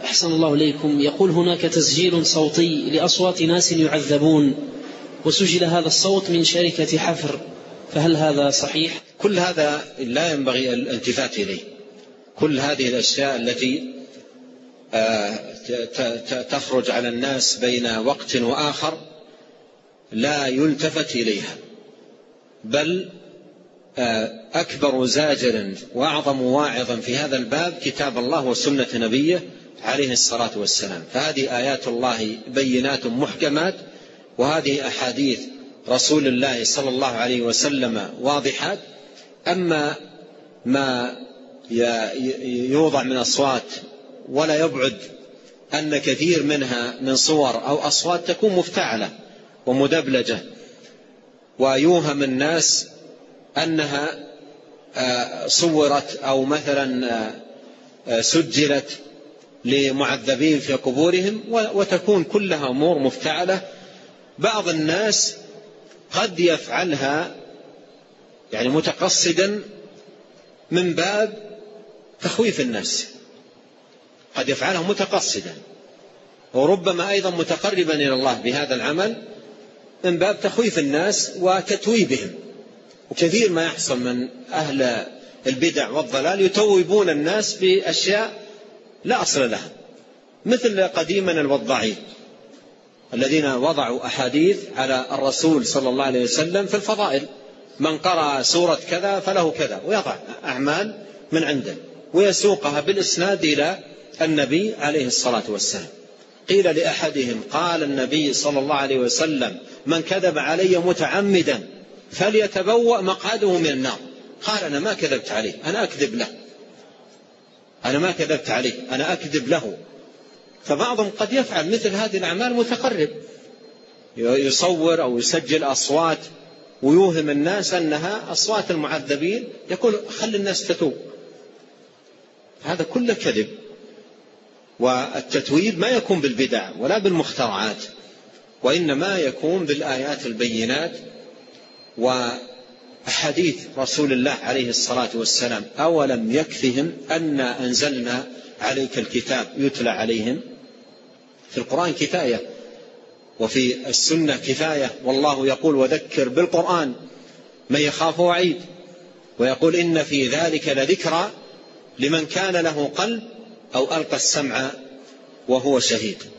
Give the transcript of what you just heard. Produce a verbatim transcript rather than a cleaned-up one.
أحسن الله إليكم، يقول هناك تسجيل صوتي لأصوات ناس يعذبون، وسجل هذا الصوت من شركة حفر، فهل هذا صحيح؟ كل هذا لا ينبغي الالتفات إليه. كل هذه الأشياء التي تخرج على الناس بين وقت وآخر لا يلتفت إليها، بل أكبر زاجر وأعظم واعظ في هذا الباب كتاب الله وسنة نبيه عليه الصلاة والسلام. فهذه آيات الله بينات محكمات، وهذه أحاديث رسول الله صلى الله عليه وسلم واضحات. أما ما يوضع من أصوات ولا يبعد أن كثير منها من صور أو أصوات تكون مفتعلة ومدبلجة، ويوهم الناس أنها صورت أو مثلا سجلت لمعذبين في قبورهم، وتكون كلها أمور مفتعلة. بعض الناس قد يفعلها يعني متقصدا من باب تخويف الناس، قد يفعلها متقصدا، وربما أيضا متقربا إلى الله بهذا العمل من باب تخويف الناس وتتويبهم. وكثير ما يحصل من أهل البدع والضلال يتوبون الناس بأشياء لا أصل لها، مثل قديما الوضاعين الذين وضعوا أحاديث على الرسول صلى الله عليه وسلم في الفضائل، من قرأ سورة كذا فله كذا، ويضع أعمال من عنده ويسوقها بالإسناد إلى النبي عليه الصلاة والسلام. قيل لأحدهم قال النبي صلى الله عليه وسلم من كذب علي متعمدا فليتبوأ مقعده من النار. قال أنا ما كذبت عليه، أنا أكذب له، أنا ما كذبت عليه، أنا أكذب له. فبعضهم قد يفعل مثل هذه الأعمال متقرب، يصور أو يسجل أصوات ويوهم الناس أنها أصوات المعذبين، يقول خلي الناس تتوب. هذا كله كذب. والتتويب ما يكون بالبدع ولا بالمخترعات، وإنما يكون بالآيات البينات وحديث رسول الله عليه الصلاة والسلام. أولم يكفهم أن أنزلنا عليك الكتاب يتلى عليهم؟ في القرآن كفاية، وفي السنة كفاية. والله يقول وذكر بالقرآن من يخاف وعيد، ويقول إن في ذلك لذكرى لمن كان له قلب أو ألقى السمع وهو شهيد.